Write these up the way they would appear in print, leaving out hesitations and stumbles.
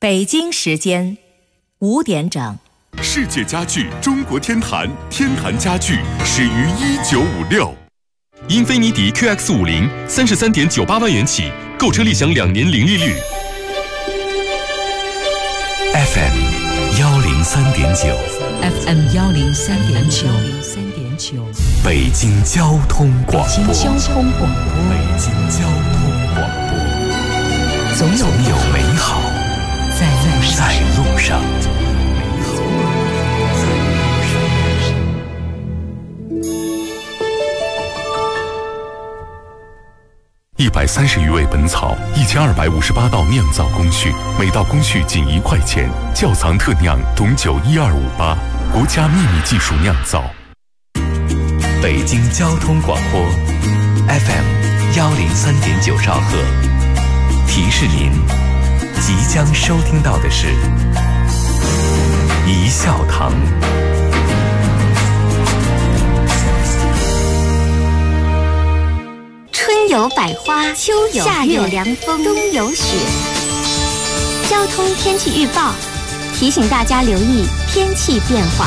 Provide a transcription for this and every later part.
北京时间5点整。 世界家具中国天坛，天坛家具始于1956。英菲尼迪 QX50 33.98万元起，购车立享2年零利率。 FM 103.9 FM 103.9 北京交通广播。 北京交通广播。 北京交通广播。总有美好在路上。130余味本草，1258道酿造工序，每道工序仅1块钱。窖藏特酿董酒12588，国家秘密技术酿造。北京交通广播 FM 103.9兆赫，提示您即将收听到的是一笑堂。 春有百花，秋有夏有凉风，冬有雪。交通天气预报提醒大家留意天气变化。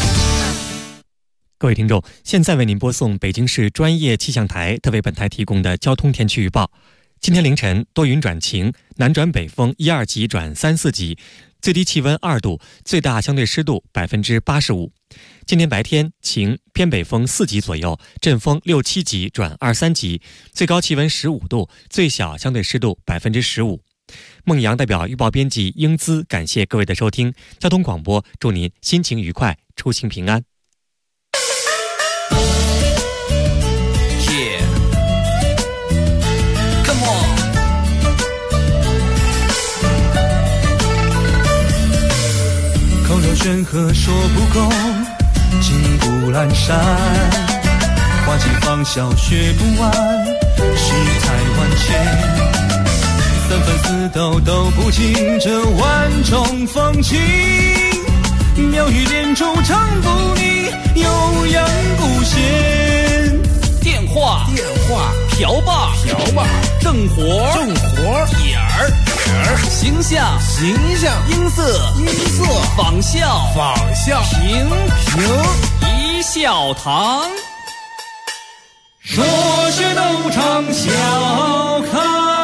各位听众，现在为您播送北京市专业气象台特为本台提供的交通天气预报。今天凌晨多云转晴，南转北风1、2级转3、4级，最低气温2度，最大相对湿度85%。今天白天晴，偏北风4级左右，阵风6、7级转2、3级，最高气温15度，最小相对湿度15%。孟阳代表预报编辑英姿感谢各位的收听，交通广播祝您心情愉快，出行平安。 口若悬河说不够，情不阑珊，花季芳笑学不完，世态万千，三分四斗都不尽这万种风情，妙语连珠唱不腻，悠扬不闲。 电话瓢把正活点儿形象音色仿效评一笑堂， 说学逗唱笑开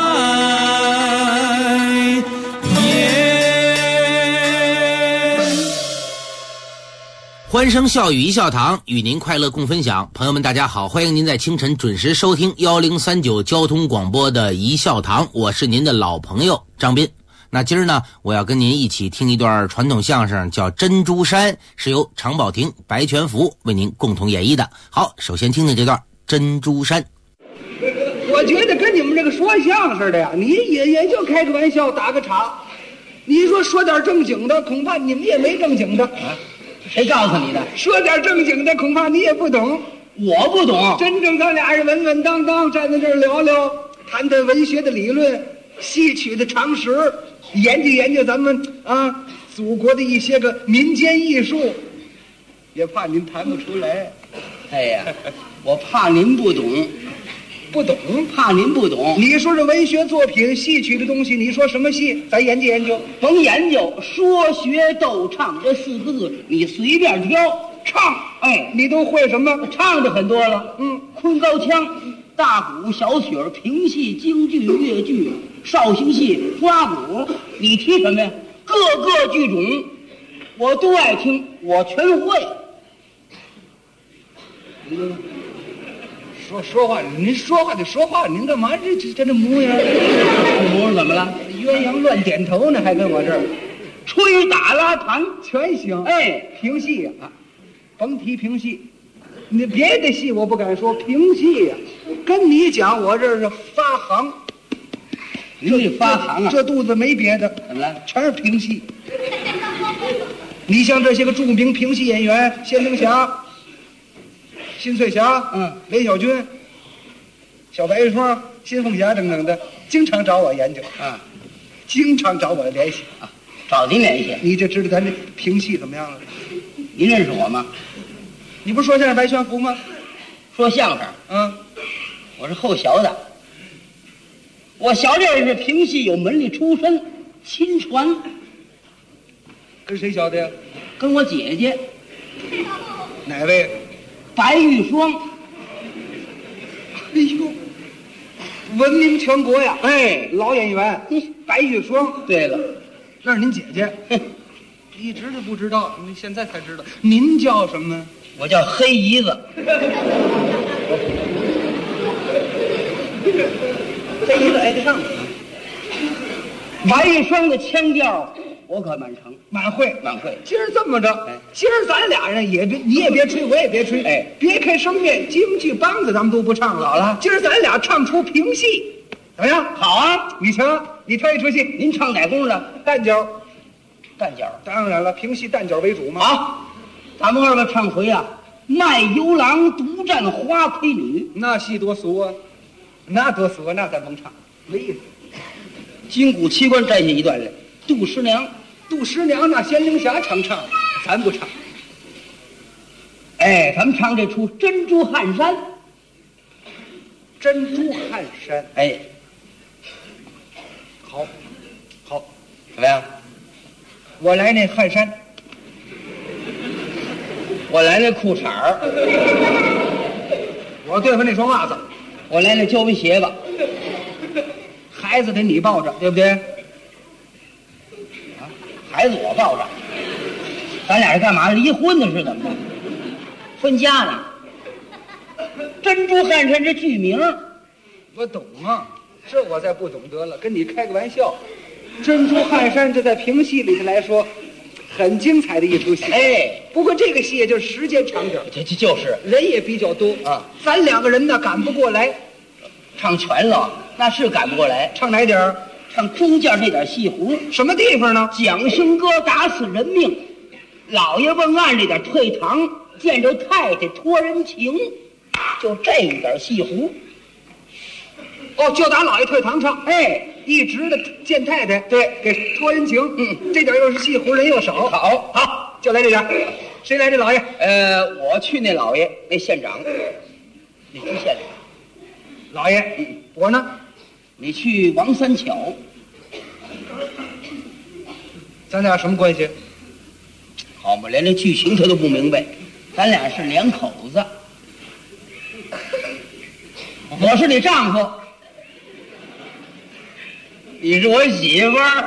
欢声笑语一笑堂，与您快乐共分享。朋友们大家好，欢迎您在清晨准时收听1039交通广播的一笑堂，我是您的老朋友张斌。那今儿呢，我要跟您一起听一段传统相声，叫《珍珠山》，是由常宝霆、白全福为您共同演绎的。好，首先听听这段《珍珠山》。 我觉得跟你们这个说相声的呀，你也就开个玩笑打个岔，你说点正经的，恐怕你们也没正经的啊。 谁告诉你的？ 说点正经的，恐怕你也不懂。 我不懂。 真正咱俩人稳稳当当站在这儿聊聊，谈谈文学的理论，戏曲的常识，研究咱们祖国的一些个民间艺术，也怕您谈不出来。 哎呀，我怕您不懂，怕您不懂。 你说这文学作品、戏曲的东西，你说什么戏？咱研究。 甭研究，说学逗唱这4个字，你随便挑。 唱，你都会什么？ 唱的很多了。昆高腔、大鼓、小曲儿、评戏、京剧、越剧、绍兴戏、花鼓，你提什么呀？各个剧种，我都爱听，我全会。 说话，您说话就说话，您干嘛这模样？ 模样怎么了？ 鸳鸯乱点头呢，还跟我这儿吹打拉弹全行。评戏啊，甭提评戏，你别的戏我不敢说，评戏呀，跟你讲，我这是发行。 你发行啊？ 这肚子没别的， 怎么了？ 全是评戏。你像这些个著名评戏演员，谢增霞、辛翠霞、雷小军、小白霜、辛凤霞等等的，经常找我研究经常找我联系找您联系。 你就知道咱这评戏怎么样了？ 您认识我吗？ 你不是说相声白全福吗？ 说相声，我是后学的。我小这是评戏有门里出身， 亲传， 跟谁学的呀？ 跟我姐姐哪位？ 白玉霜。 哎呦，闻名全国呀！哎，老演员，白玉霜。 对了， 那是您姐姐。一直就不知道，你现在才知道。您叫什么？ 我叫黑姨子。黑姨子挨得上你。白玉霜的腔调我可蛮成， 满会。今儿这么着，今儿咱俩人也别，你也别吹，我也别吹， 哎， 别开声乐、京剧、梆子，咱们都不唱了。 好了， 今儿咱俩唱出评戏，怎么样？ 好啊！ 你瞧，你挑一出戏， 您唱哪功的？ 旦角。 旦角， 当然了，评戏旦角为主嘛。 好，咱们二个唱回啊，卖油郎独占花魁女， 那戏多俗啊，那多俗啊，那咱甭唱，没意思。 金谷七官摘下一段来，杜十娘那仙灵侠常唱，咱不唱。 哎，咱们唱这出珍珠汗衫。 珍珠汗衫， 哎， 好， 怎么样？ 我来那汗衫， 我来那裤衩儿， 我对付那双袜子， 我来那胶皮鞋子， 孩子得你抱着，对不对？ 啊，孩子我抱着，咱俩是干嘛？离婚的是怎么着？分家呢？珍珠汗衫这剧名， 我懂啊，这我再不懂得了，跟你开个玩笑。珍珠汗衫这在评戏里头来说，很精彩的一出戏。 哎， 不过这个戏也就时间长点， 就是人也比较多啊。 咱两个人呢赶不过来， 唱全了那是赶不过来。 唱哪点儿？ 唱中间这点戏胡。 什么地方呢？ 蒋兴哥打死人命，老爷问案这点退堂，见着太太托人情，就这一点戏胡。 哦，就打老爷退堂唱， 哎， 一直的见太太， 对， 给托人情，这点又是戏胡，人又少，好，就来这点。谁来这老爷？ 我去那老爷，那县长，那知县老爷，我呢？ 你去王三巧， 咱俩什么关系？ 好嘛，连这剧情他都不明白，咱俩是两口子，我是你丈夫。你是我媳妇儿，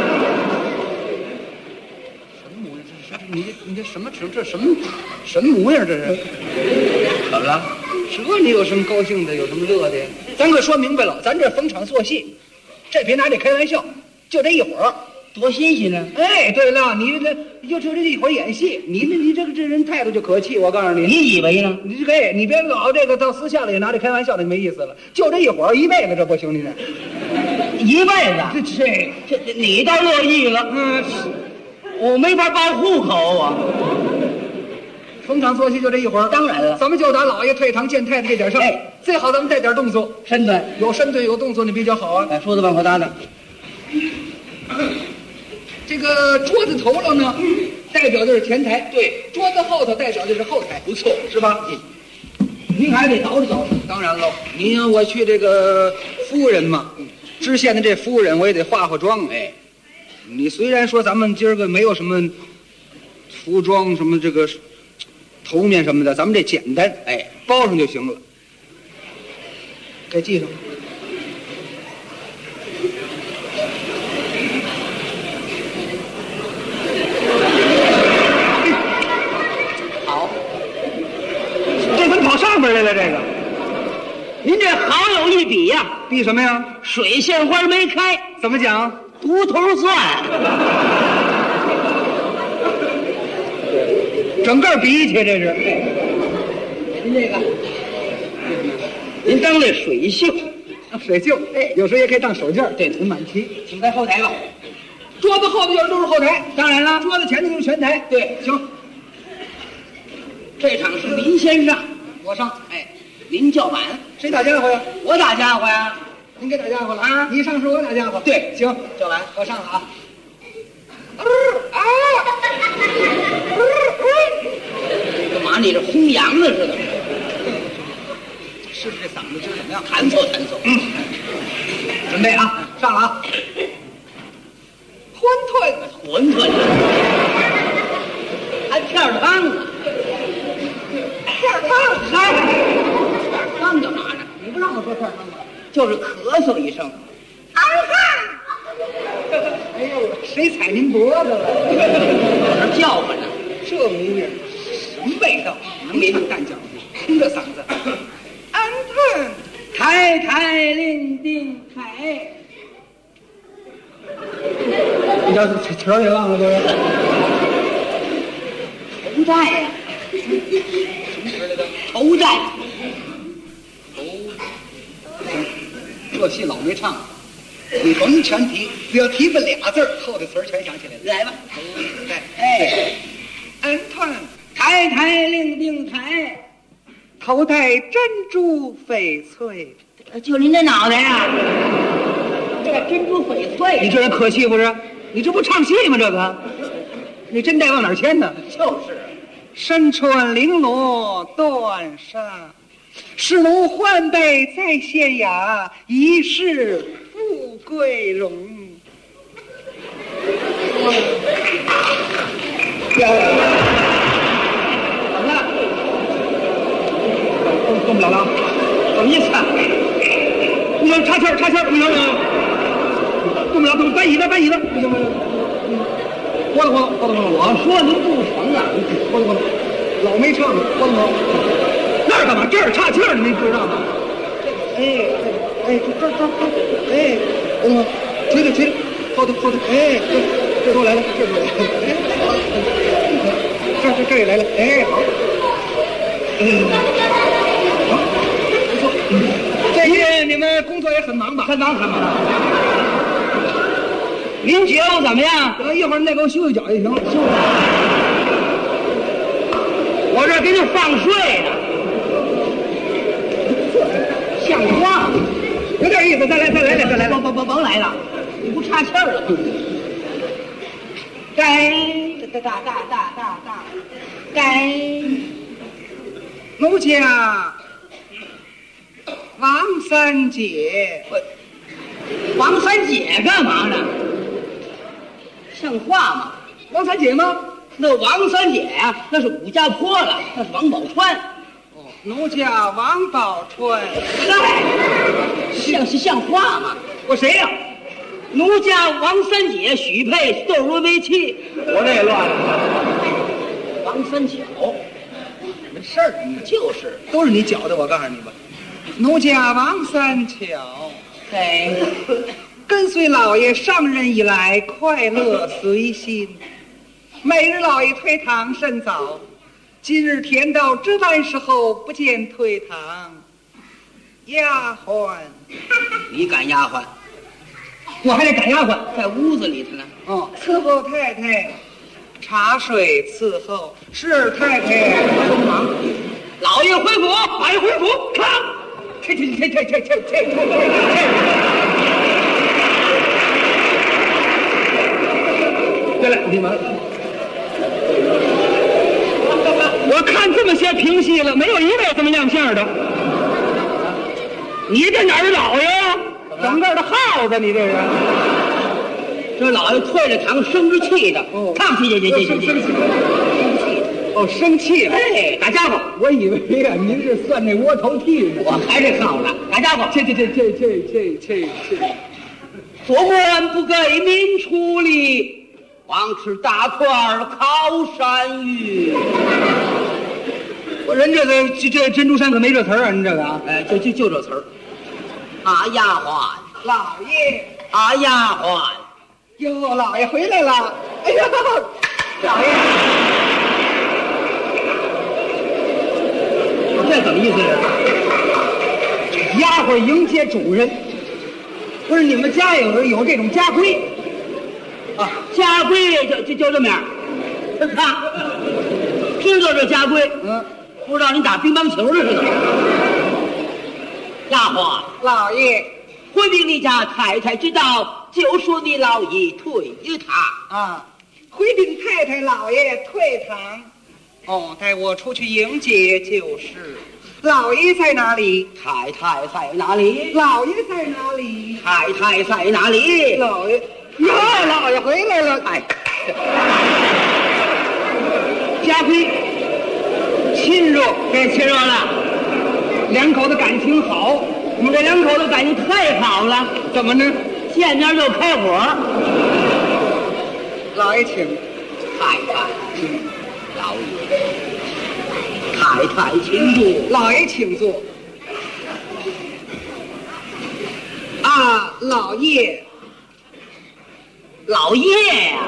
什么模样？这是你这什么成？这什么模样？这是怎么了？ 这你有什么高兴的？有什么乐的？咱可说明白了，咱这逢场作戏，这别拿这开玩笑，就这一会儿， 多新鲜呢！ 哎，对了，你就这一会儿演戏，你这人态度就可气，我告诉你。 你以为呢？ 你别老这个到私下里拿这开玩笑的，没意思了。就这一会儿，一辈子这不行，你这。 一辈子，这你倒乐意了，我没法报户口啊。 逢场作戏就这一会儿， 当然了， 咱们就打老爷退堂见太太这点上， 哎， 最好咱们带点动作， 身段有身段有动作，你比较好啊。 哎，说的往后搭的， 这个桌子头了呢，代表的是前台，对，桌子后头代表的是后台， 不错， 是吧？您还得捯饬捯饬。当然喽，您我去这个夫人嘛。知县的这夫人，我也得化化妆。哎，你虽然说咱们今儿个没有什么服装，什么这个头面什么的，咱们这简单，哎，包上就行了。给系上。好，这怎么跑上边来了？这个。 您这好有一比呀！ 比什么呀？ 水仙花没开， 怎么讲？ 独头蒜。 整个比起这是。 您这个，您当这水袖， 水袖，哎，有时候也可以当手绢， 对， 很满齐。 请在后台吧。 桌子后头就是都是后台， 当然了， 桌子前头就是前台。 对， 行。 这场是您先上， 我上。 哎。您叫板， 谁打家伙呀？ 我打家伙呀！ 您给打家伙了啊？你上是我打家伙。 对， 行， 叫板， 我上了啊！ 干嘛？你这轰羊的似的？ 是不是这嗓子今儿怎么样？ 弹奏弹奏。 准备啊，上了啊！ 馄饨，还片儿汤呢。 片儿汤， 来，片儿汤干嘛呢？你不让我说片儿汤吗？就是咳嗽一声， 哎呦，谁踩您脖子了？ 我这叫唤呢。 这模样，什么味道？能唱蛋饺子，听着嗓子。安顿， 抬抬令定抬。 你这词儿也忘了，这是。 仇债呀！ 什么词儿来着？ 仇债。 这戏老没唱，你甭全提，只要提吧俩字儿，后头词儿全想起来了。 来吧， 哎，安顿， 抬抬令定抬， 头戴珍珠翡翠。 就您这脑袋呀，这珍珠翡翠， 你这人可气不是？你这不唱戏吗？这个，你真带往哪儿牵呢？ 就是， 身穿绫罗缎纱，使奴换代在县衙，一世富贵荣。漂亮，怎么了？动不了了？ 什么意思？ 不行，插气儿，插气儿，不行，动不了，动，搬椅子，搬椅子，不行，不行，活动活动，活动活动。 我说您不成啊， 活动活动，老没唱呢，活动活动。那儿干嘛？这儿岔气儿，你没知道吗？哎，这，哎，活动，吹着吹着，后头后头，哎，这都来了，这都来了，哎，这也来了，哎，好，好，不错，这些你们工作也很忙吧？ 很忙很忙。您觉得怎么样？ 一会儿你再给我休息脚就行了。休息。 我这给你放睡呢，像话吗？ 有点意思，再来， 甭来了，你不岔气儿了吗？该奴家王三姐， 王三姐干嘛呢？像话吗？ 王三姐吗？ 那王三姐呀，那是武家坡了，那是王宝钏。 哦，奴家王宝钏。 嗨，像话吗？ 我谁呀？ 奴家王三姐许配窦如为妻。 我这也乱了。 王三巧， 没事儿， 就是都是你搅的。我告诉你吧，奴家王三巧， 哎， 跟随老爷上任以来，快乐随心。每日老爷退堂甚早，今日天到值班时候不见退堂。丫鬟， 你赶丫鬟？ 我还得赶丫鬟， 在屋子里头呢。 哦，伺候太太茶水伺候，是太太帮忙。 老爷回府， 老爷回府，看，这，对了，你们，我看这么些评戏了，没有一位这么亮相的。你这哪儿老爷呀？整个的耗子，你这是。 这老爷退了堂，生着气的。 哦， 看这， 生气。哦，生气了。 哎，打家伙！ 我以为呀，您是算那窝头替呢。 我还是耗子，打家伙！ 这。 做官不给民出力，光吃大块靠山芋。 我人这个这珍珠山可没这词儿啊，您这个啊， 哎，就这词儿。啊，丫鬟， 老爷， 啊，丫鬟， 哟，老爷回来了。哎呦，老爷， 这怎么意思是？丫鬟迎接主人。不是你们家有这种家规啊？家规就这么样，啊，知道这家规？不知道你打乒乓球的是怎么？丫鬟， 老爷， 回禀你家太太知道，就说你老爷退堂啊。回禀太太老爷退堂。哦，带我出去迎接就是。老爷在哪里？ 太太在哪里？ 老爷在哪里？ 太太在哪里？ 老爷， 呀，老爷回来了！哎，家辉，亲热， 该亲热了。 两口子感情好， 你们这两口子感情太好了， 怎么呢？ 见面就开火。 老爷请， 太太，老爷，太太请坐。 老爷请坐。啊，老爷， 老爷呀、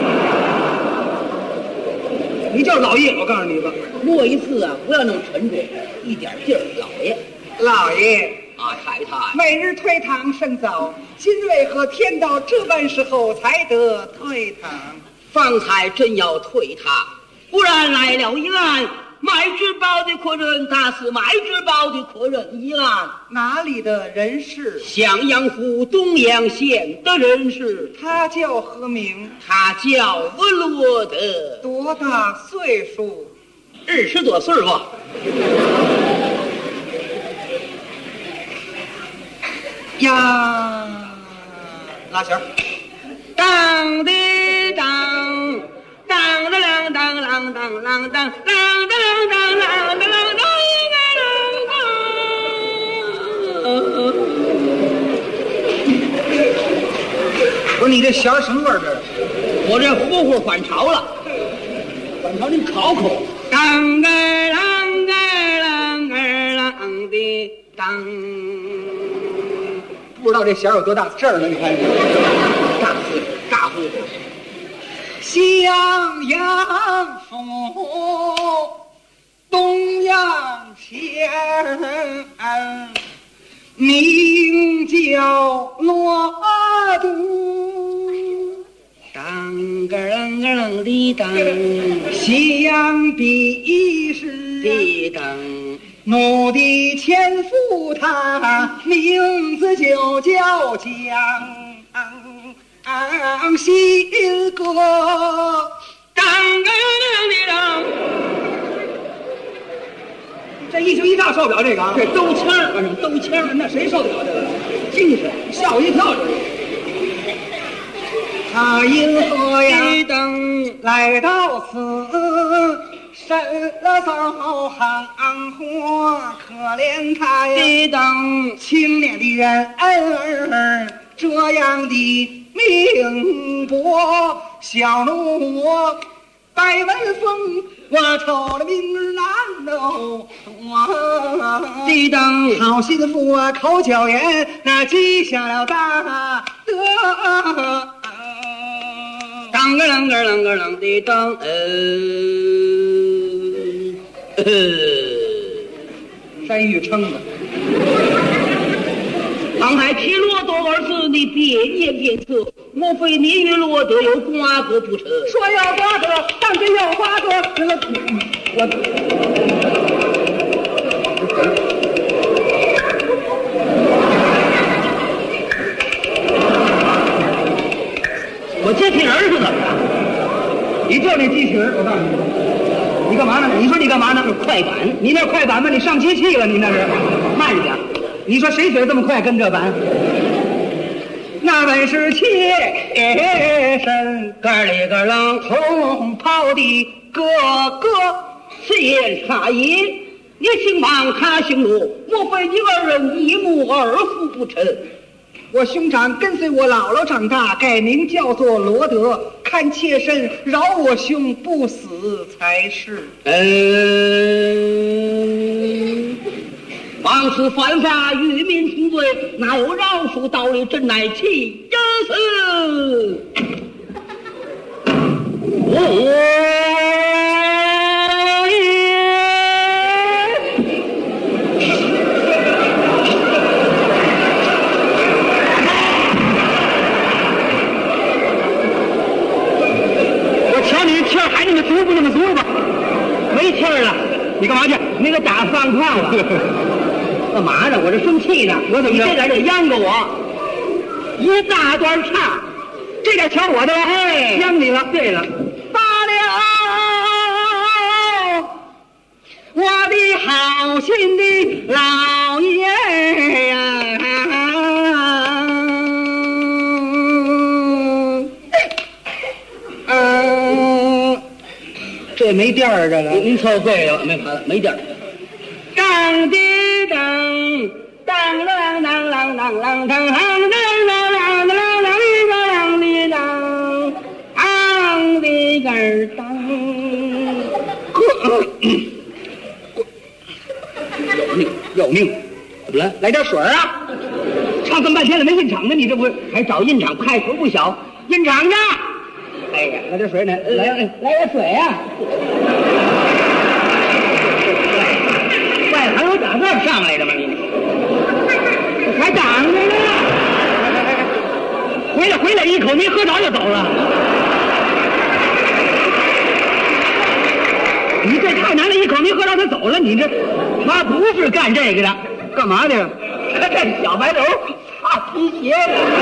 你叫老爷，我告诉你吧， 过一次啊，不要那么沉着，一点劲儿。老爷啊，太太， 每日退堂甚早，今为何天到这般时候才得退堂？ 方才真要退堂，忽然来了一案，买纸包的客人，他是买纸包的客人一案。 哪里的人士？ 襄阳府东阳县的人士。 他叫何名？ 他叫罗德。 多大岁数 ？20多岁吧。 呀，拉弦儿， 当的当，当的啷当啷当啷当，啷的啷当啷的啷当。 不是你这弦儿什么味儿？这我这呼呼反潮了，反潮您考考。当个啷个啷个啷的当。 不知道这弦有多大事儿呢？你看， 大呼。 襄阳府东阳县，名叫罗都。 当个啷个啷的当， 西洋的士的当。 奴的前夫他名字就叫蒋新哥， 当个啷的当。 这一惊一乍受不了这个啊！ 这兜腔儿，反正兜腔儿， 那谁受得了这个？ 精神， 吓我一跳！这他因何呀？来到此。生了遭行祸，可怜他呀！青年的人儿这样的命薄，小奴我百文风，我瞅了命儿难哦。好心腹啊，口角言，那记下了大德。 当个啷个啷个啷的当， 山芋撑的。 刚才提罗德二字，你别念别测，莫非你与罗德有瓜葛不成？ 说要瓜葛，当真有瓜葛。 我接替人是怎么着？ 你就那机器人，我告诉你，你干嘛呢？你说你干嘛呢？ 快板， 你那快板吧？你上机器了？你那是慢着点。你说谁学这么快跟这板？那本是切身个里个啷红袍的哥哥， 先差也。你姓王，他姓罗，莫非你二人一母二父不成？ 我兄长跟随我姥姥长大，改名叫做罗德。看妾身饶我兄不死才是。 王此犯法，与民同罪，哪有饶恕道理？真乃其真是。还那么足不那么足吧？没气儿了，你干嘛去？你给打放炮了？干嘛呢？我这生气呢。我怎么？你这点就央着我，一大段唱，这点瞧我的，哎，央你了。对了，罢了，我的好心的老爷呀！ 这没调儿，这个您凑对了，没调儿。当滴当当啷啷啷啷啷当当啷啷啷啷啷啷哩当当哩个儿当。有命！怎么了？来点水啊！唱这么半天了没印场呢，你这不还找印场？派头不小，印场去！哎呀，来点水呢，来点水啊！外行有打这上来的吗？你还挡着呢！回来，一口没喝着就走了。你这太难了，一口没喝着他走了。你这他不是干这个的，干嘛的？他这小白头擦皮鞋。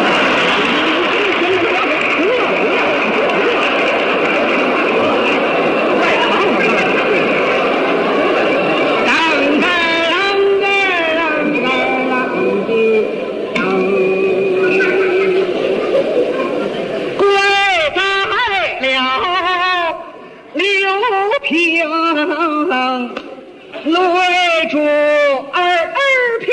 泪珠儿皮，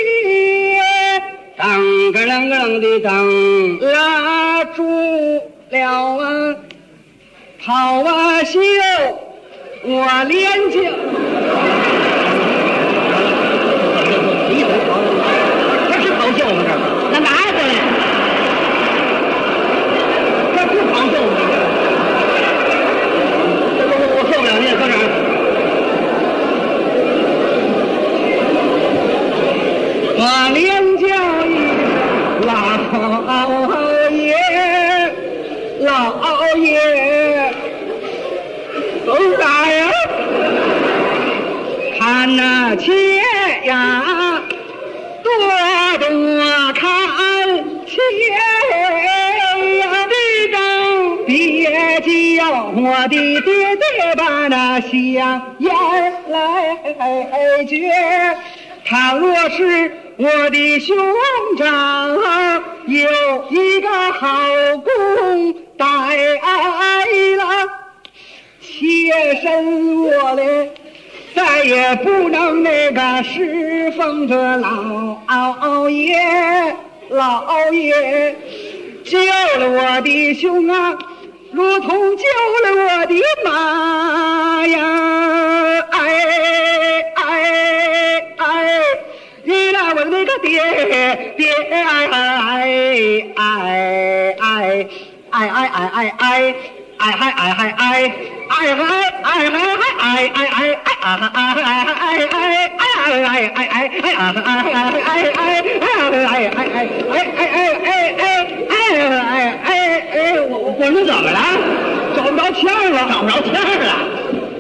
当个啷个啷的当，拉住了啊，好啊秀我连睛，这是跑秀吗？这那拿过来，这是跑秀吗？我受不了，你也搁这儿。我连叫一老爷，走啥呀？看那切呀，多看切呀的张，别叫我的爹爹把那香烟来撅。倘若是我的兄长有一个好公带了，妾身我嘞再也不能那个侍奉着老爷，救了我的兄啊，如同救了我的妈呀！你那我那个爹，我说怎么了？找不着天了，找不着天了。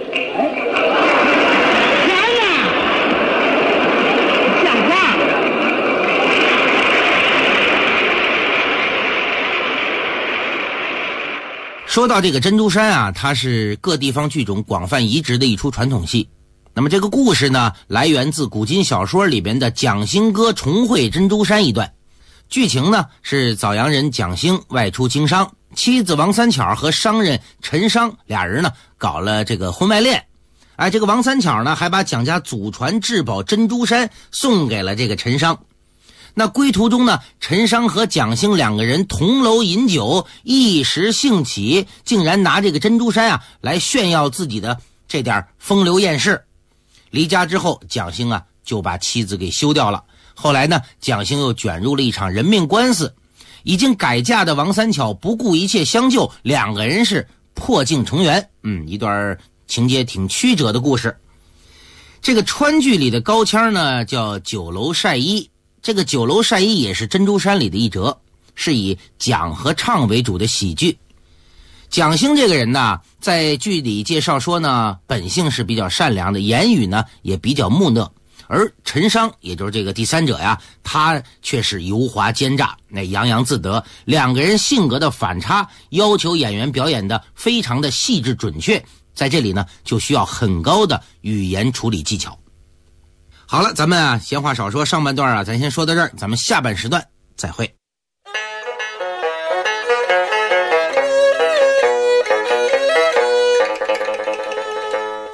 说到这个珍珠山啊，它是各地方剧种广泛移植的一出传统戏。那么这个故事呢，来源自古今小说里边的蒋兴哥重会珍珠山一段。剧情呢是枣阳人蒋兴外出经商，妻子王三巧和商人陈商俩人呢搞了这个婚外恋。这个王三巧呢还把蒋家祖传至宝珍珠山送给了这个陈商。那归途中呢，陈商和蒋兴两个人同楼饮酒，一时兴起，竟然拿这个珍珠山啊来炫耀自己的这点风流艳事。离家之后，蒋兴啊就把妻子给休掉了。后来呢，蒋兴又卷入了一场人命官司，已经改嫁的王三巧不顾一切相救，两个人是破镜重圆。一段情节挺曲折的故事。这个川剧里的高腔呢叫酒楼晒衣，这个酒楼晒衣也是珍珠山里的一折，是以讲和唱为主的喜剧。蒋兴这个人呢，在剧里介绍说呢，本性是比较善良的，言语呢也比较木讷。而陈商，也就是这个第三者呀，他却是油滑奸诈，那洋洋自得。两个人性格的反差，要求演员表演的非常的细致准确，在这里呢，就需要很高的语言处理技巧。好了，咱们啊闲话少说，上半段啊咱先说到这儿，咱们下半时段再会。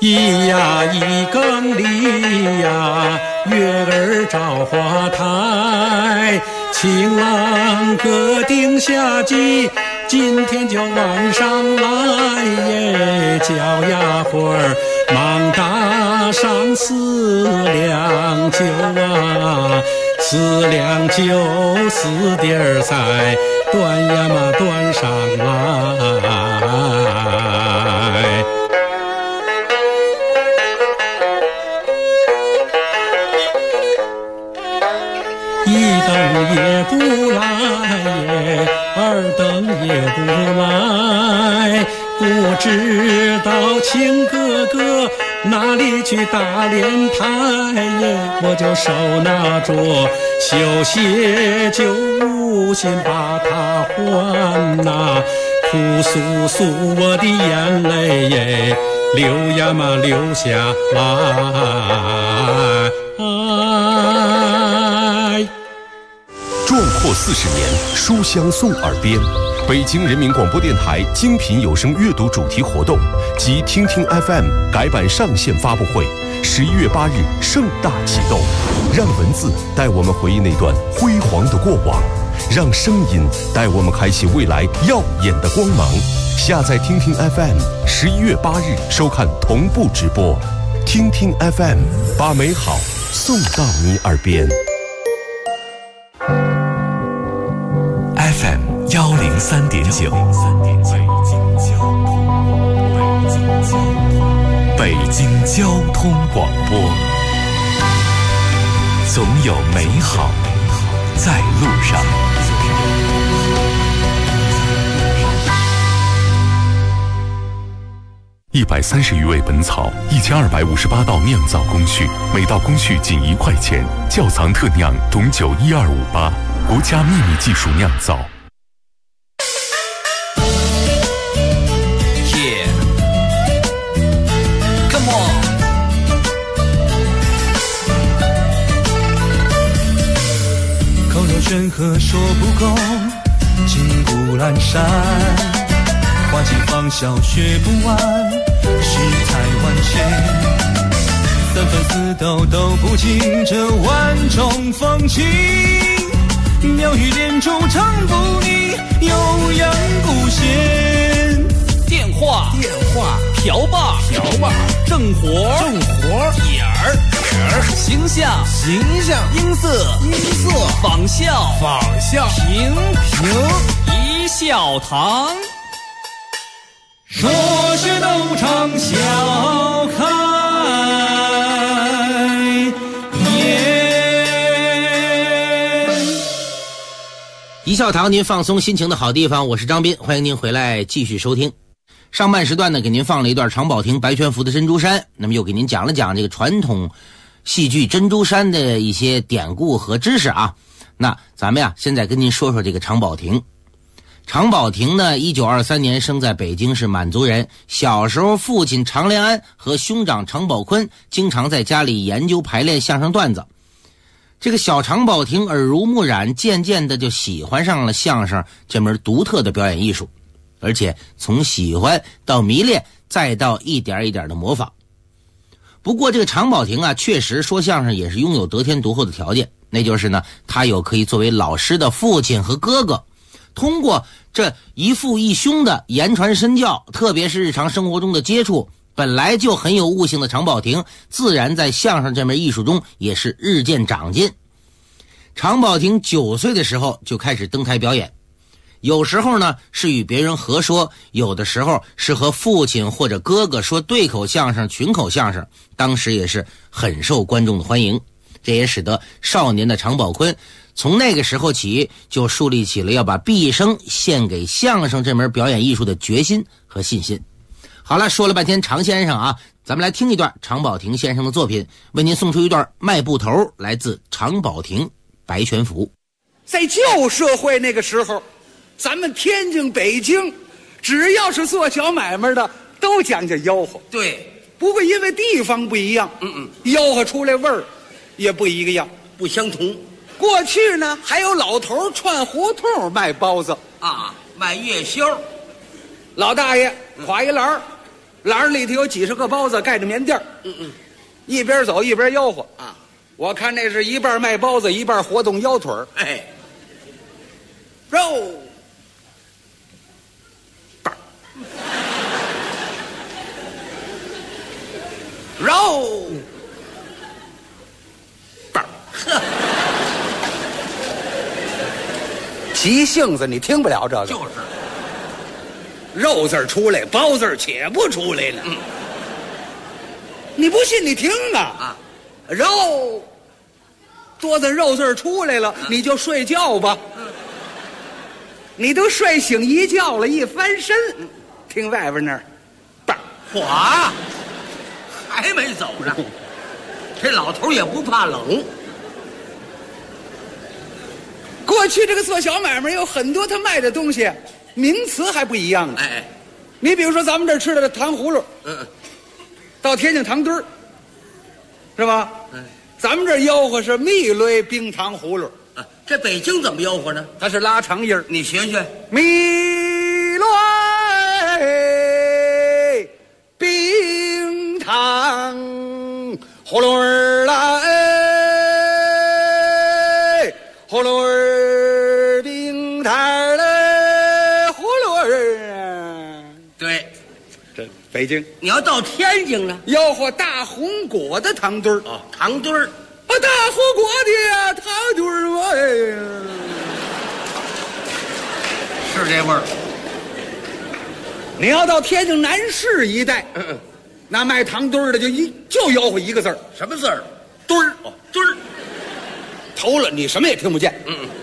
咿呀一更里呀，月儿照花台，情郎哥定下计，今天就晚上来耶，叫丫鬟儿忙打上4两酒啊，4两酒4碟菜，端呀嘛端上来。1等也不来耶，2等也不来，不知道亲哥哥哪里去打莲台耶，我就手拿着绣鞋就无心把它还呐，哭诉诉我的眼泪耶，流呀嘛流下来。 壮阔40年，书香送耳边。北京人民广播电台精品有声阅读主题活动及听听 FM 改版上线发布会，11月8日盛大启动。让文字带我们回忆那段辉煌的过往，让声音带我们开启未来耀眼的光芒。下载听听 FM，11月8日收看同步直播。听听 FM， 把美好送到你耳边。 FM 103.9，北京交通广播，总有美好在路上。130余味本草，1258道酿造工序，每道工序仅1块钱，窖藏特酿董酒12588，国家秘密技术酿造。 Yeah, come on. 口若悬河说不够，金谷阑珊，花季芳笑学不完，世态万千，三分四斗都不尽这万种风情，妙语连珠唱不腻，悠扬古弦。 电话瓢把正活点儿形象音色仿效平一笑堂。 说是斗场笑开颜。 一笑堂，您放松心情的好地方，我是张斌，欢迎您回来继续收听。上半时段呢，给您放了一段常宝霆、白全福的《珍珠山》，那么又给您讲了讲这个传统戏剧《珍珠山》的一些典故和知识啊。那咱们呀，现在跟您说说这个常宝霆。常宝霆呢，1923年生在北京，是满族人。小时候，父亲常连安和兄长常宝坤经常在家里研究排练相声段子。这个小常宝霆耳濡目染，渐渐的就喜欢上了相声这门独特的表演艺术，而且从喜欢到迷恋，再到一点一点的模仿。不过这个常宝霆啊，确实说相声也是拥有得天独厚的条件，那就是呢，他有可以作为老师的父亲和哥哥。通过这一父一兄的言传身教，特别是日常生活中的接触，本来就很有悟性的常宝霆，自然在相声这门艺术中也是日渐长进。常宝霆9岁的时候就开始登台表演，有时候呢是与别人合说，有的时候是和父亲或者哥哥说对口相声、群口相声，当时也是很受观众的欢迎。这也使得少年的常宝坤从那个时候起就树立起了要把毕生献给相声这门表演艺术的决心和信心。好了，说了半天常先生啊，咱们来听一段常宝霆先生的作品，为您送出一段卖布头，来自常宝霆、白全福。 在旧社会那个时候，咱们天津、北京，只要是做小买卖的，都讲究吆喝。 对， 不过因为地方不一样，吆喝出来味儿也不一个样， 不相同。 过去呢，还有老头串胡同卖包子啊，卖夜宵。 老大爷挎一篮栏儿里头有几十个包子盖着棉垫儿，一边走一边吆喝啊。我看那是一半卖包子，一半活动腰腿儿。 哎， 肉棒儿，肉棒儿，急性子你听不了这个， 就是肉字儿出来，包字儿且不出来呢。你不信你听啊，肉多的肉字儿出来了，你就睡觉吧。你都睡醒一觉了，一翻身，听外边那儿，棒， 我还没走呢。这老头也不怕冷。 过去这个做小买卖有很多他卖的东西，名词还不一样呢。 哎， 你比如说咱们这儿吃的糖葫芦，到天津糖墩儿，是吧？咱们这儿吆喝是蜜类冰糖葫芦。 这北京怎么吆喝呢？ 它是拉长音儿， 你学学。 蜜类冰糖葫芦儿啦，葫芦儿冰糖嘞，葫芦儿。 对， 这北京。 你要到天津呢， 吆喝大红果的糖墩儿。 糖墩儿。 大红果的糖墩儿，哎呀， 是这味儿。 你要到天津南市一带，那卖糖墩儿的就吆喝一个字儿， 什么字儿？ 墩儿。 墩儿。 头了你什么也听不见。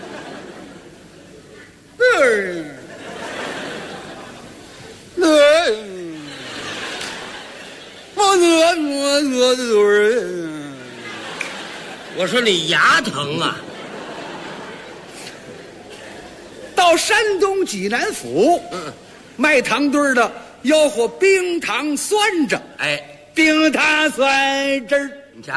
我说你牙疼啊！ 到山东济南府，卖糖墩儿的吆喝冰糖酸蔗。 哎， 冰糖酸汁儿， 你瞧，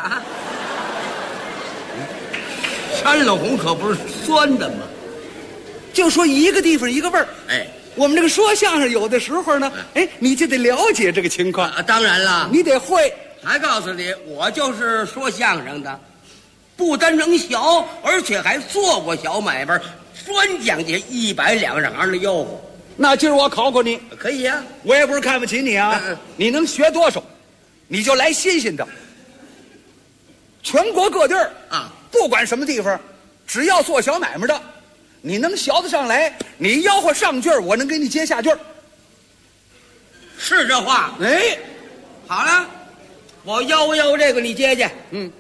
山了红可不是酸的吗？ 就说一个地方一个味儿。 哎， 我们这个说相声有的时候呢，你就得了解这个情况。 当然了， 你得会。 还告诉你，我就是说相声的。不单能学，而且还做过小买卖，专讲这100两行的吆喝。 那今儿我考考你， 可以呀、 我也不是看不起你啊。你能学多少，你就来新鲜的。全国各地儿啊，不管什么地方，只要做小买卖的，你能学得上来，你吆喝上句儿，我能给你接下句儿。 是这话？ 哎， 好了，我吆喝这个，你接接。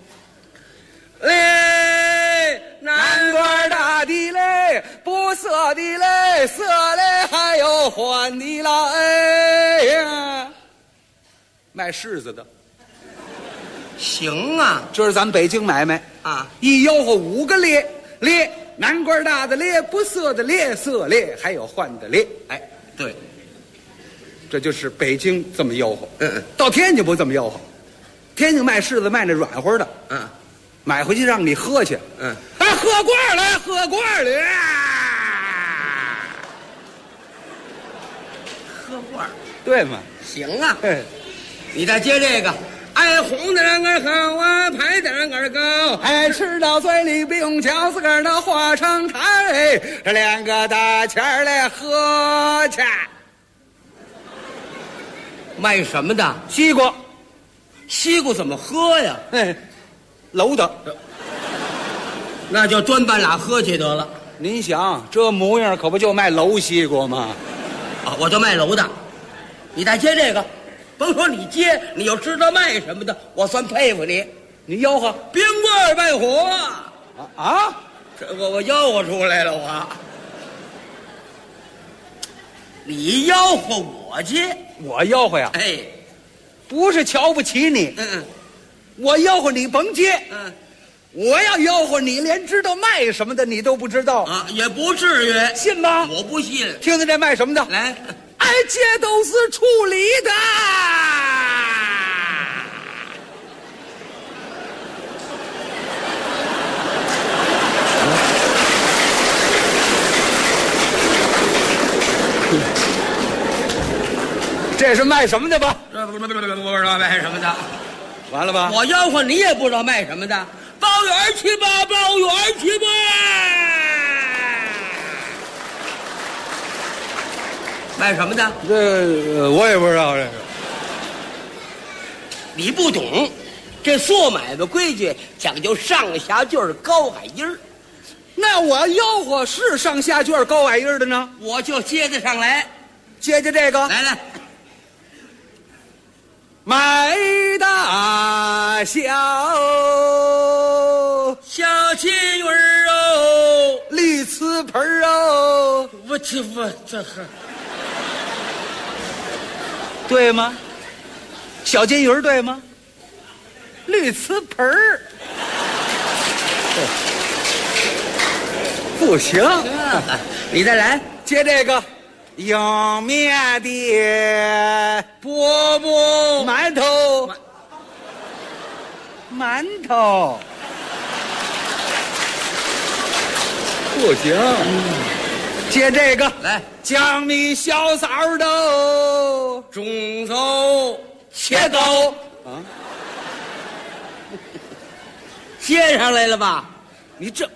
嘞，南瓜大的嘞，不色的嘞，色嘞还有黄的啦，哎呀，卖柿子的， 行啊， 这是咱们北京买卖啊， 一吆喝5个咧，咧，南瓜大的咧，不色的咧，色咧还有换的咧， 哎，对， 这就是北京这么吆喝。到天津不这么吆喝，天津卖柿子卖那软和的，买回去让你喝去，喝罐来，喝罐来， 喝罐， 对吗？ 行啊，你再接这个，爱红的人儿好啊，拍的人儿高， 爱吃到嘴里不用嚼，自个儿的化成痰，这2个大钱儿来喝去。 卖什么的？ 西瓜， 西瓜怎么喝呀？ 楼的， 那就端半拉喝去得了。 您想这模样可不就卖楼西瓜吗？ 我就卖楼的，你再接这个，甭说你接，你又知道卖什么的，我算佩服你。 你吆喝冰棍卖火这个我吆喝出来了，你吆喝我接， 我吆喝呀？不是瞧不起你，我吆喝你甭接，我要吆喝你，连知道卖什么的你都不知道啊，也不至于， 信吗？ 我不信。 听听这卖什么的， 来， 街都是处理的。 这是卖什么的吧？ 这不知道卖什么的。 完了吧？ 我吆喝你也不知道卖什么的。包圆去吧，包圆去吧。卖什么的？ 这我也不知道这个。 你不懂，这做买卖规矩讲究上下句儿高矮音儿。 那我吆喝是上下句高矮音的呢？ 我就接得上来， 接这个。 来， 买大小金鱼儿哦， 绿瓷盆儿哦， 我这对吗？小金鱼对吗？绿瓷盆儿不行， 你再来接这个。有面的饽饽馒头，不行。接这个来， 江米小枣豆， 中走切糕啊，接上来了吧？ 你这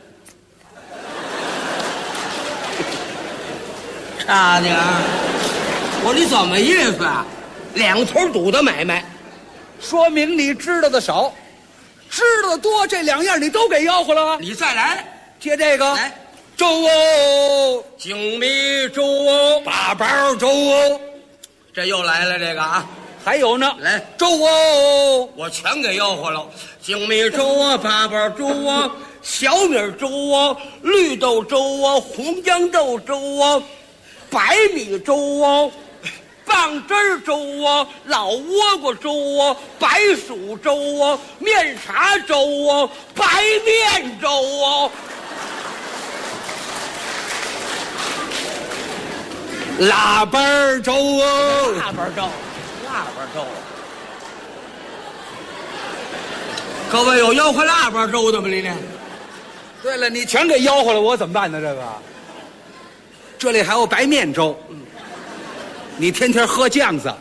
差点儿，我说你怎么意思啊？两头堵的买卖， 说明你知道的少，知道的多，这两样你都给吆喝了。 你再来， 接这个来， 粥哦， 精米粥哦 ，8包粥哦， 这又来了这个啊， 还有呢， 来粥哦， 我全给吆喝了，精米粥啊，8包粥啊，小米粥啊，绿豆粥啊，红豇豆粥啊，白米粥啊，棒汁儿粥啊，老倭瓜粥啊，白薯粥啊，面茶粥啊，白面粥啊， 腊八粥哦， 腊八粥。各位有吆喝腊八粥的吗？你呢？ 对了，你全给吆喝了，我怎么办呢？这里还有白面粥，你天天喝酱子，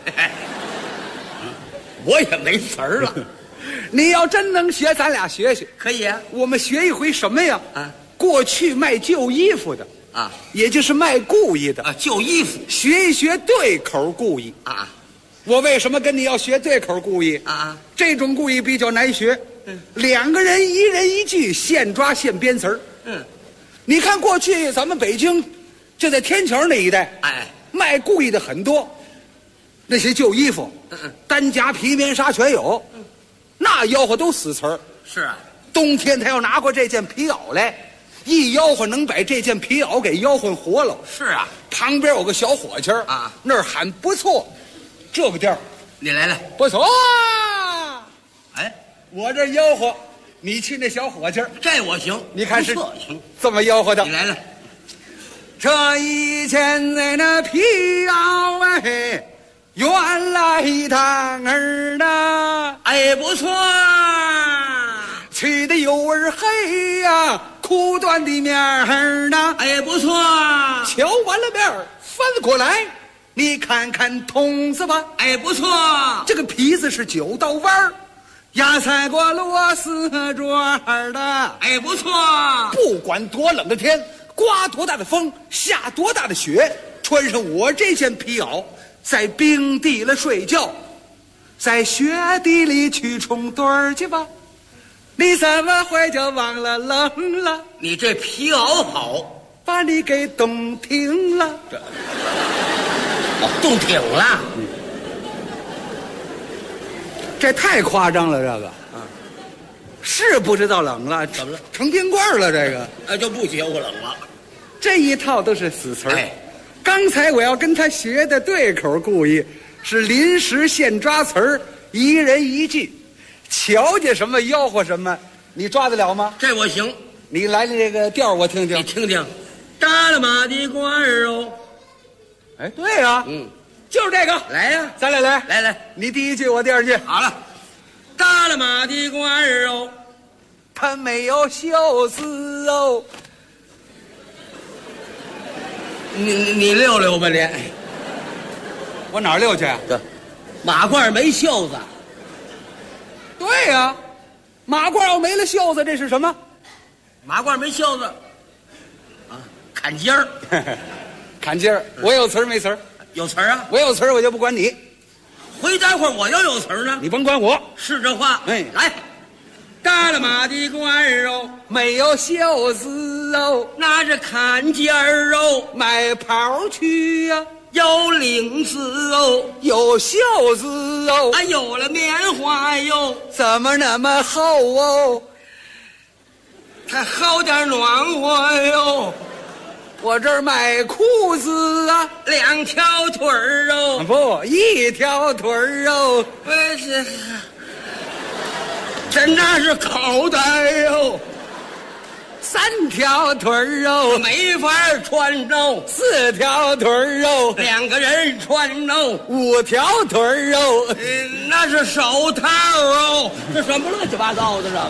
我也没词儿了。 你要真能学，咱俩学学。 可以啊， 我们学一回什么呀？ 啊， 过去卖旧衣服的啊， 也就是卖故意的啊，旧衣服， 学一学对口故意啊。 我为什么跟你要学对口故意啊？ 这种故意比较难学，两个人一人一句，现抓现编词儿。你看过去咱们北京，就在天桥那一带，卖故意的很多，那些旧衣服，单夹皮棉纱全有，那吆喝都死词儿。 是啊， 冬天他要拿过这件皮袄来，一吆喝能把这件皮袄给吆喝活了。 是啊， 旁边有个小伙计啊，那儿喊不错，这个调你来了， 不错啊！ 哎， 我这吆喝，你去那小伙计， 这我行。 你看是行， 这么吆喝的。 你来了， 这一件在那皮袄哎，原来当儿的哎不错啊， 去的有儿黑呀，苦短的面儿呢， 哎不错啊， 敲完了面儿翻过来。你看看筒子吧， 哎，不错， 这个皮子是9道弯儿，压踩过螺丝转的， 哎，不错。 不管多冷的天，刮多大的风，下多大的雪，穿上我这件皮袄，在冰地里睡觉，在雪地里去冲盹儿去吧。你怎么会就忘了冷了？ 你这皮袄好， 把你给冻停了。 冻挺了， 这太夸张了，这个是不知道冷了， 怎么了？ 成冰棍了，这个就不觉我冷了。 这一套都是死词儿。刚才我要跟他学的对口故意是临时现抓词儿，一人一句，瞧见什么吆喝什么，你抓得了吗？ 这我行。 你来这个调我听听。 你听听，扎了马的瓜儿哦。 哎，对呀，就是这个。 来呀， 咱俩来，你第一句，我第二句。 好了，扎了马的瓜儿哦， 他没有袖子哦。 你溜溜吧你。 我哪儿溜去啊？ 这马褂没袖子。 对呀，马褂要没了袖子，这是什么？ 马褂没袖子，啊，坎肩儿。 坎肩儿，我有词儿没词儿？ 有词儿啊， 我有词儿，我就不管你。 回待会儿我要有词儿呢， 你甭管我。 是这话。 哎， 来， 搭了马的褂儿哦，没有袖子哦， 拿着坎肩儿哦， 买袍去呀、 有领子哦， 有袖子哦， 啊，有了棉花哟， 怎么那么厚哦？ 它好点暖和哟。 我这儿买裤子啊 ，2条腿儿哦， 不，1条腿儿哦， 不是，这那是口袋哟 ，3条腿儿哦， 没法穿哦 ，4条腿儿哦 ，2个人穿哦 ，5条腿儿哦， 那是手套哦，这什么乱七八糟的这个？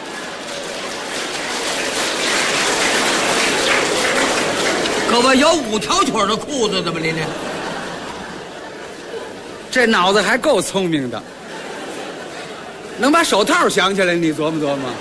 可不有5条腿的裤子的吗？您这脑子还够聪明的，能把手套想起来，你琢磨琢磨。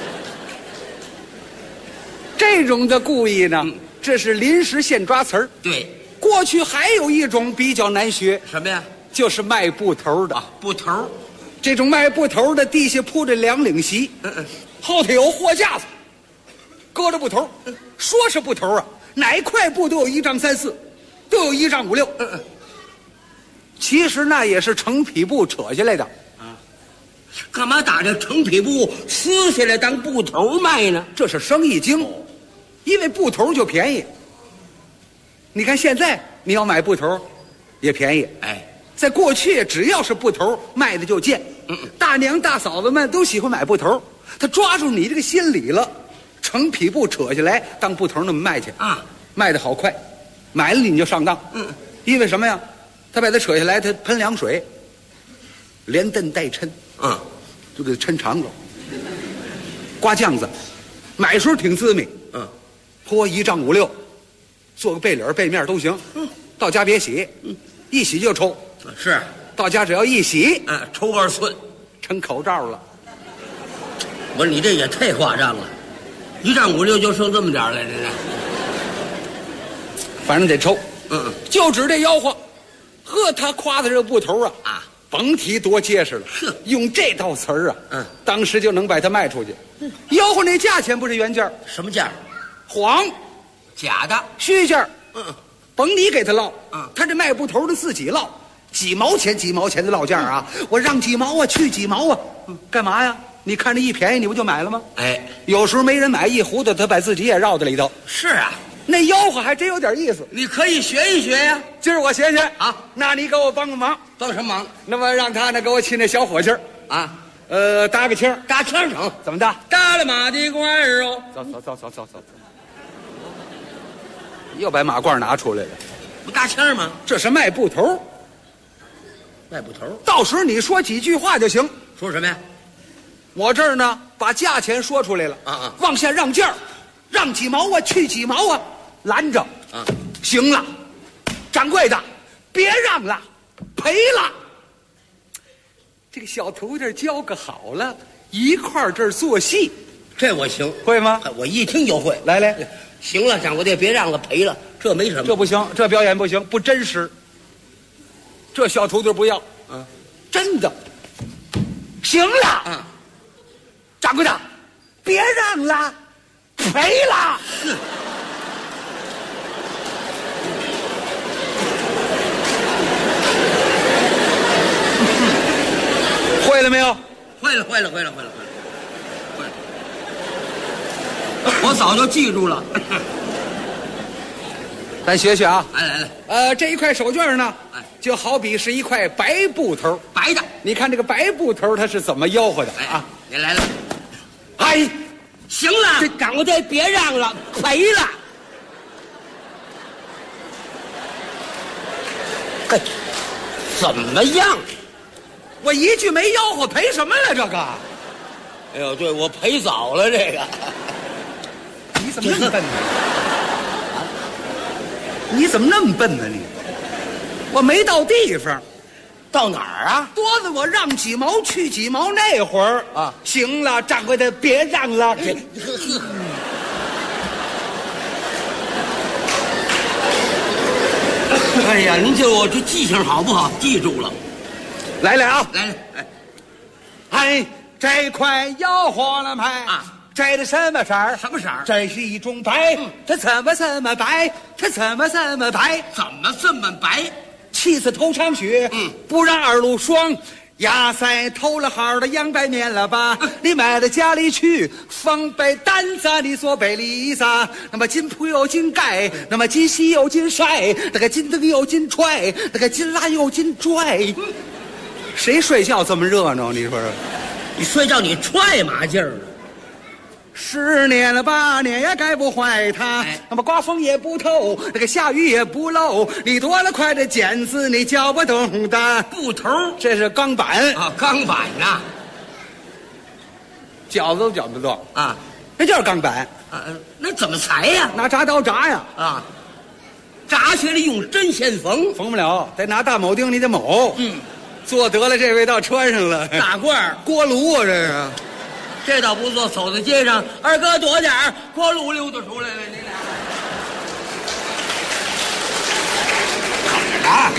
这种的故意呢，这是临时现抓词儿。 对， 过去还有一种比较难学， 什么呀？ 就是卖布头的。 布头， 这种卖布头的，地下铺着2领席，后头有货架子，搁着布头，说是布头啊。哪块布都有1丈3、4，都有1丈5、6。其实那也是成匹布扯下来的。 啊，干嘛打这成匹布撕下来当布头卖呢？ 这是生意经，因为布头就便宜。你看现在你要买布头，也便宜。 哎， 在过去只要是布头卖的就贱。大娘大嫂子们都喜欢买布头，他抓住你这个心理了。成匹布扯下来当布头那么卖去啊， 卖的好快，买了你就上当。因为什么呀？他把它扯下来，他喷凉水，连蹬带抻，就给抻长了。刮酱子，买时候挺滋密，泼1丈5、6，做个背脸背面都行。到家别洗，一洗就抽。 是， 到家只要一洗， 抽2寸， 成口罩了。 我说你这也太夸张了。1丈5、6就剩这么点了，这是。 反正得抽，就指这吆喝，呵，他夸的这个布头啊，甭提多结实了。用这道词儿当时就能把它卖出去。吆喝那价钱不是原价， 什么价？ 谎， 假的， 虚价。甭你给他落，他这卖布头的自己落，几毛钱的落价啊！我让几毛啊，去几毛啊，干嘛呀？你看这一便宜，你不就买了吗？ 哎， 有时候没人买，一糊涂他把自己也绕在里头。 是啊， 那吆喝还真有点意思。 你可以学一学呀。 今儿我学学啊， 那你给我帮个忙。 帮什么忙？ 那么让他呢给我沏那小火气儿啊， 搭个腔儿， 搭腔成怎么的？ 搭了马的褂儿哦。 走，又把马褂拿出来了， 不搭腔吗？ 这是卖布头， 卖布头。 到时候你说几句话就行。 说什么呀？ 我这儿呢，把价钱说出来了往下让价，让几毛啊，去几毛啊，拦着行了，掌柜的，别让了，赔了。这个小徒弟教个好了，一块儿这儿做戏， 这我行， 会吗？ 我一听就会。 来， 行了，掌柜的，别让了，赔了，这没什么。 这不行，这表演不行，不真实。这小徒弟不要，真的。行了，掌柜的，别让了，赔了。会了没有？ 会了。我早就记住了。 咱学学啊！ 来， 这一块手绢呢，就好比是一块白布头， 白的。 你看这个白布头它是怎么吆喝的啊？ 你来了， 哎， 行了，掌柜的别让了，赔了。嘿，怎么样？ 我一句没吆喝，赔什么了？这个？ 哎呦，对，我赔早了这个。 你怎么那么笨呢？你怎么那么笨呢？你， 我没到地方。 到哪儿啊？ 多子我让几毛去几毛那会儿啊，行了，掌柜的别让了。 哎呀，您就我这记性好不好？记住了。 来了啊， 来， 哎，这块要活了没啊？摘的什么色儿？ 什么色儿？ 这是一种白，它怎么这么白？它怎么这么白？ 怎么这么白？ 气死头场雪，不让二路霜。压塞偷了好的洋白面了吧？你买到家里去，放白单子，你做贝丽莎。那么金铺有金盖，那么金西有金帅，那个金灯有金踹，那个金拉有金拽。谁睡觉这么热闹？你说说， 你睡觉你踹嘛劲儿 ？10年了8年也改不坏它，那么刮风也不透，那个下雨也不漏，你多了块的剪子你搅不动的。 布头， 这是钢板啊，钢板呐， 搅都搅不动啊， 那就是钢板啊。那怎么裁呀？ 拿铡刀铡呀啊，铡起来用针线缝， 缝不了，得拿大铆钉，你得铆。做得了，这位到穿上了。 大褂儿锅炉啊，这是。 这倒不错，走在街上，二哥躲点儿，锅炉溜达出来了，你俩。 啊！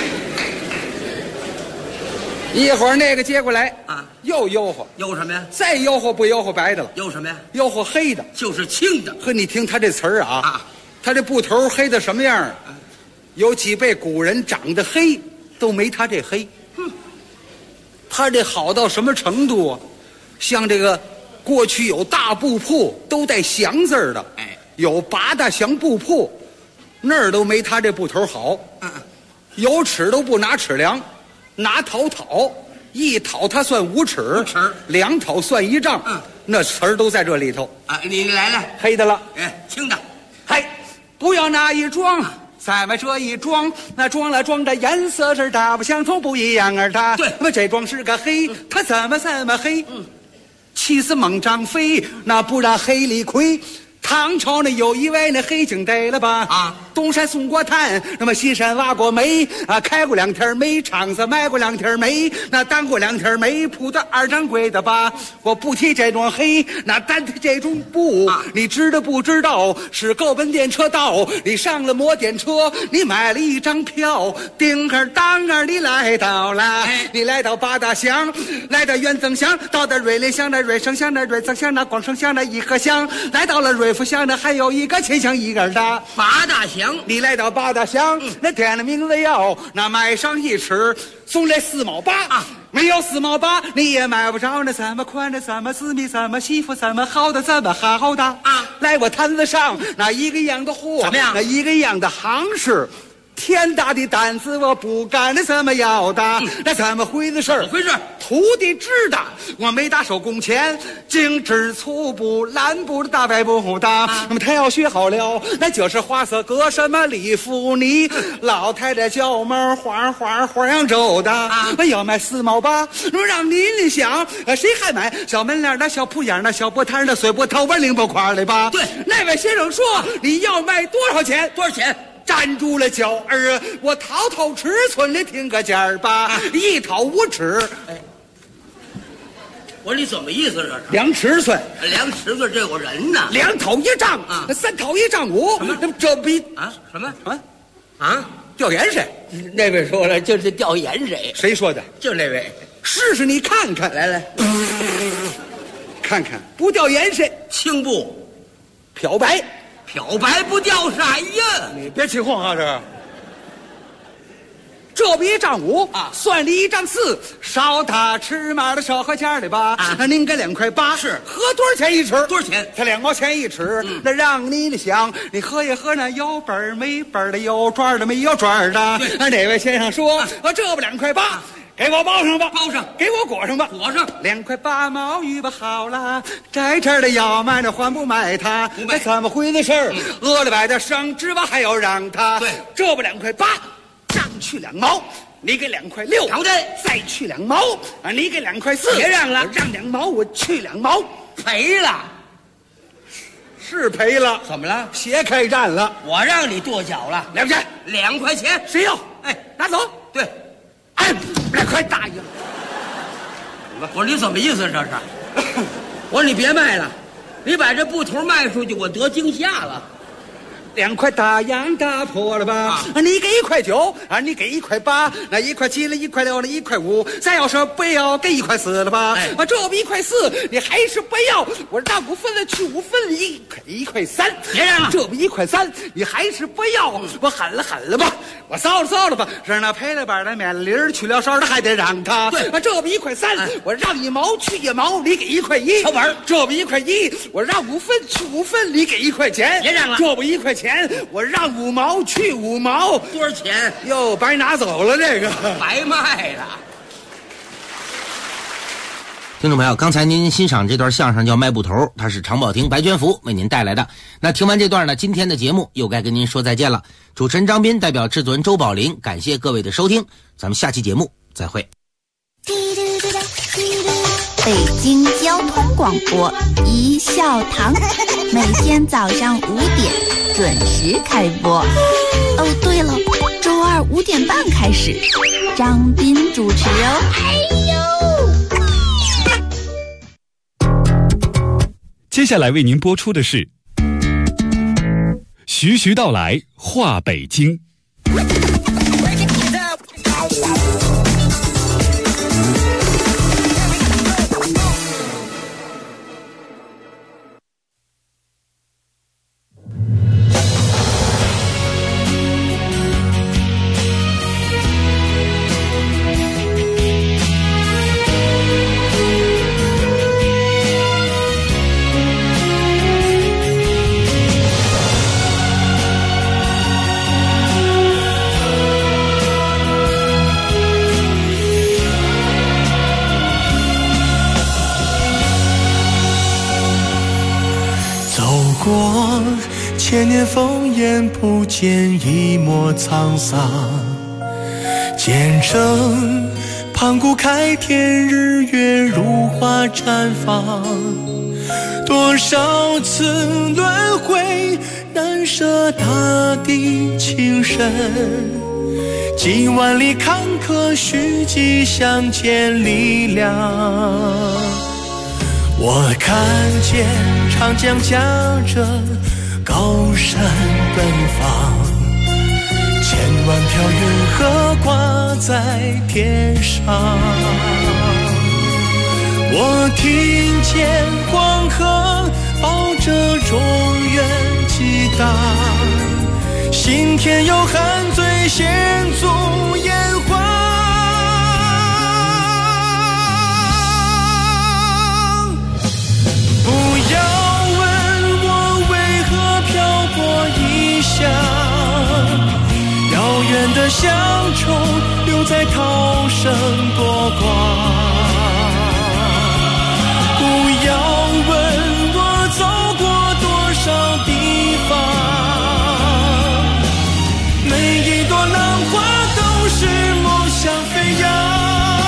一会儿那个接过来啊， 又悠活， 悠什么呀？ 再悠活不悠活白的了， 悠什么呀？ 悠活黑的， 就是青的。 呵，你听他这词儿啊，他这布头黑的什么样？有几辈古人长得黑，都没他这黑。他这好到什么程度啊？像这个。过去有大布铺都带祥字儿的，有八大祥布铺，那儿都没他这布头好。有尺都不拿尺量，拿讨，一讨他算5尺，2讨算1丈。那词儿都在这里头啊。你来， 黑的了， 青的， 嘿，不要那一装。咱们这一装，那装了装的颜色是大不相同，不一样儿的。 对， 那么这装是个黑，它怎么这么黑？气死猛张飞，那不让黑里亏。唐朝呢有一位那黑警逮了吧？啊，东山送过炭，那么西山挖过煤啊，开过2天煤厂子，卖过2天煤，那当过2天煤铺的2掌柜的吧？我不提这种黑，那单提这种布，你知道不知道？是够本电车道，你上了摩电车，你买了1张票，叮儿当儿你来到了，你来到八大乡，来到元增乡，到的瑞林乡的瑞生乡的瑞增乡的广生乡的颐和乡，来到了瑞福乡的还有一个钱乡一个的八大乡。 你来到八大乡，那店的名字要那买上1尺，送来4毛8啊。没有4毛8，你也买不着那怎么宽的，怎么私密，怎么媳妇，怎么好的，怎么好的啊！来我摊子上那一个样的货， 怎么样？ 那一个样的行市。天大的担子我不敢那怎么要的？那怎么回事？ 怎么回事？ 徒弟知道我没打手工钱，精致粗布蓝布的大白布的。那么他要学好了，那就是花色搁什么礼服呢？老太太脚毛花样皱的。我要卖4毛8，那么让您想，谁还买小门脸的、小铺眼的、小波摊的、碎波头发零波块的吧？ 对， 那位先生说你要卖多少钱？ 多少钱？ 站住了脚儿，我讨尺寸的听个价儿吧，1讨5尺。 我说你怎么意思这是 ？2尺寸 ，2尺寸这有人呢。 2讨1丈啊，3讨1丈5。那这比啊什么啊调盐水？ 那位说了，就是调盐水。 谁说的？ 就那位。 试试你看看， 来， 看看不掉盐水， 青布， 漂白。 漂白不掉色呀！ 你别起哄啊！这比1丈5啊，算你1丈4，少大尺码的少合价的吧？那您给2块8， 是合多少钱1尺？ 多少钱？ 才2毛钱1尺。那让你想，你合一合那有本儿没本儿的，有转的没有转的。那哪位先生说，这不2块8。给我包上吧， 包上， 给我裹上吧， 裹上。 2块8毛预备好了，在这儿的要卖的还不卖他？ 不卖， 怎么回的事儿？饿了摆的升值吧，还要让他？ 对， 这不2块8，让去2毛，你给2块6， 好的， 再去2毛，你给2块4， 别让了， 让2毛，我去2毛， 赔了， 是赔了， 怎么了？ 鞋开战了， 我让你跺脚了 ，2块钱 ，2块钱， 谁要？ 哎， 拿走。 对，哎，快答应。 我说你怎么意思这是？我说你别卖了，你把这布头卖出去，我得惊吓了。 2块大洋打破了吧？你给1块9，你给1块8，那1块7了，1块6了，1块5，咱要是不要给1块4了吧？这不1块4，你还是不要？我让5分了，去5分1块3， 别让了， 这不1块3，你还是不要？我狠了吧，我臊了吧，让那赔了半的面粒去了勺的还得让他。 对， 这不1块3，我让1毛去1毛，你给1块1。 小本， 这不1块1，我让5分去5分，你给1块钱。 别让了， 这不1块钱。我让5毛去5毛， 多少钱？ 哟，白拿走了这个， 白卖了。 听众朋友，刚才您欣赏这段相声叫《卖布头》，它是常宝霆、白娟福为您带来的。那听完这段呢，今天的节目又该跟您说再见了。主持人张斌代表制作人周宝林，感谢各位的收听，咱们下期节目再会。 北京交通广播一笑堂，每天早上5点准时开播。哦，对了，周二5点半开始，张斌主持哦。 接下来为您播出的是徐徐道来话北京。 千年烽烟不见一抹沧桑，见证盘古开天，日月如花绽放。多少次轮回，难舍大地情深，几万里坎坷，虚迹相见力量。我看见长江夹着高山奔放，千万条云河挂在天上。我听见黄河抱着中原激荡，心田有汉醉献足炎黄。不要问我为何漂泊异乡，遥远的乡愁留在涛声波光。不要问我走过多少地方，每一朵浪花都是梦想飞扬。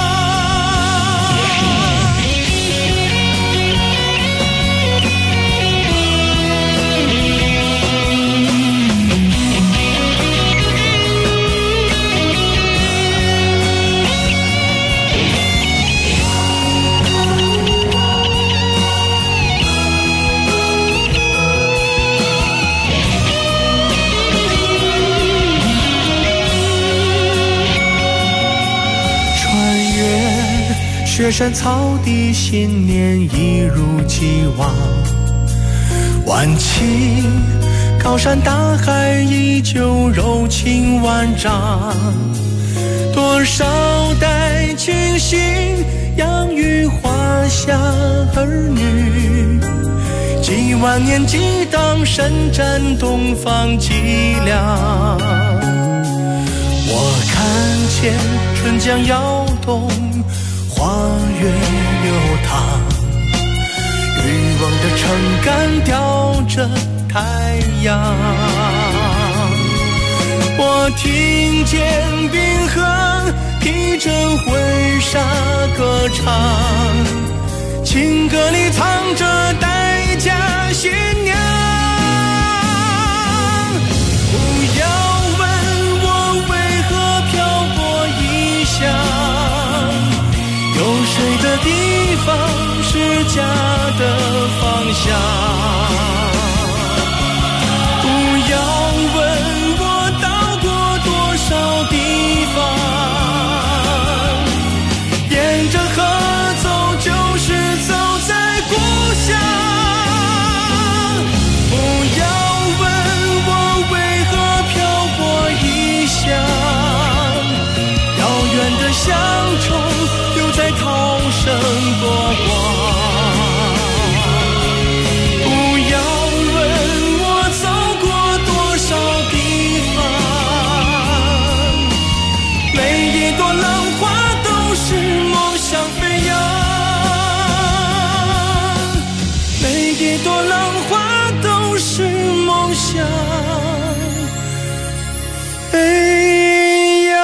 雪山草地，新年一如既往。晚晴，高山大海依旧柔情万丈。多少代清醒，养育华夏儿女。几万年激荡，伸展东方脊梁。我看见春江摇动，花月流淌，欲望的撑杆吊着太阳。我听见冰河披着婚纱歌唱，情歌里藏着待嫁新娘。不要问我为何漂泊朵浪花都是梦想飞扬，每一朵浪花都是梦想飞扬。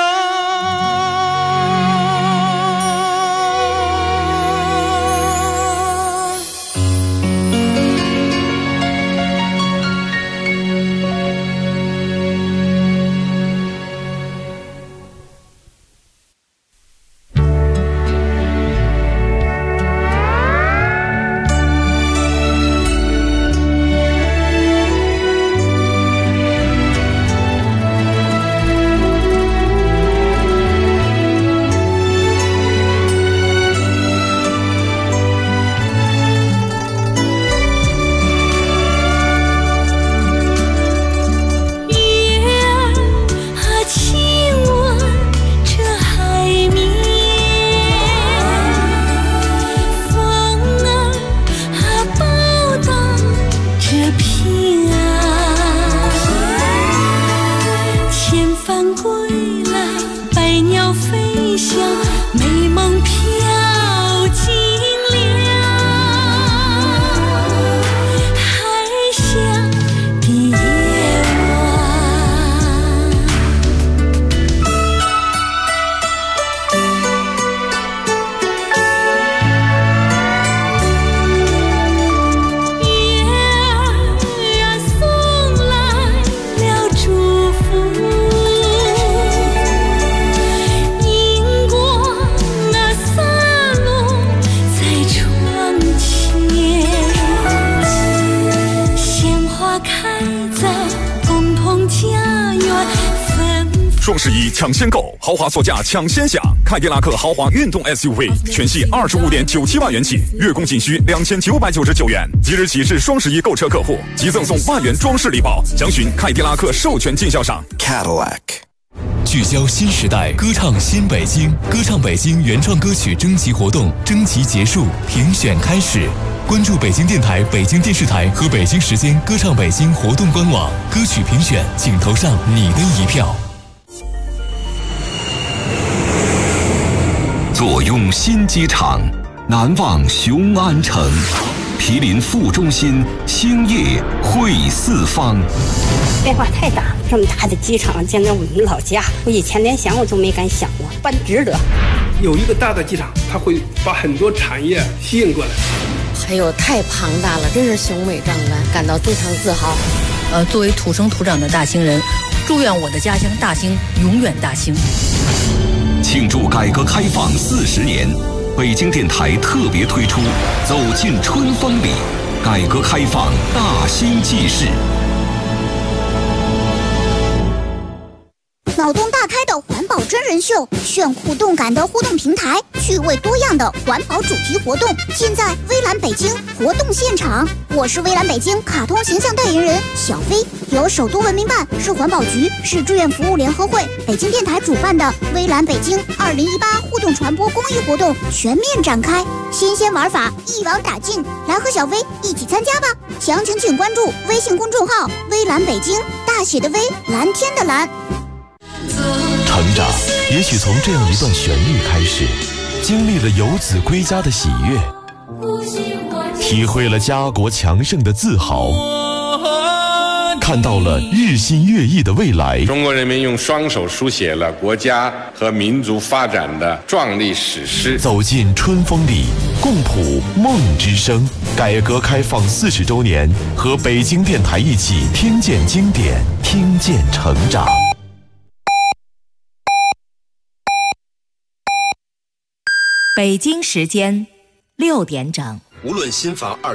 双11抢先购，豪华座驾抢先享，凯迪拉克豪华运动 SUV 全系25.97万元起，月供仅需2999元。即日起至双11购车客户，即赠送万元装饰礼包。详询凯迪拉克授权经销商 Cadillac。 聚焦新时代，歌唱新北京，歌唱北京原创歌曲征集活动征集结束，评选开始。关注北京电台、北京电视台和北京时间歌唱北京活动官网，歌曲评选，请投上你的一票。 坐拥新机场，难忘雄安城，毗邻副中心，兴业汇四方。 变化太大了，这么大的机场，见到我们老家，我以前连想我都没敢想过，办值得。 有一个大的机场，它会把很多产业吸引过来。 还有太庞大了，真是雄伟壮观，感到非常自豪。 作为土生土长的大兴人，祝愿我的家乡大兴永远大兴。 庆祝改革开放40年，北京电台特别推出《走进春风里》，改革开放大兴纪事。 脑洞大开的环保真人秀，炫酷动感的互动平台，趣味多样的环保主题活动，尽在微蓝北京活动现场。我是微蓝北京卡通形象代言人小飞，由首都文明办、市环保局、市志愿服务联合会、北京电台主办的微蓝北京2018互动传播公益活动全面展开，新鲜玩法一网打尽，来和小飞一起参加吧！详情请关注微信公众号“微蓝北京”，大写的微，蓝天的蓝。 成长也许从这样一段旋律开始，经历了游子归家的喜悦，体会了家国强盛的自豪，看到了日新月异的未来。 中国人民用双手书写了国家和民族发展的壮丽史诗。 走进春风里，共谱梦之声。改革开放40周年，和北京电台一起听见经典，听见成长。 北京时间6点整。 无论新房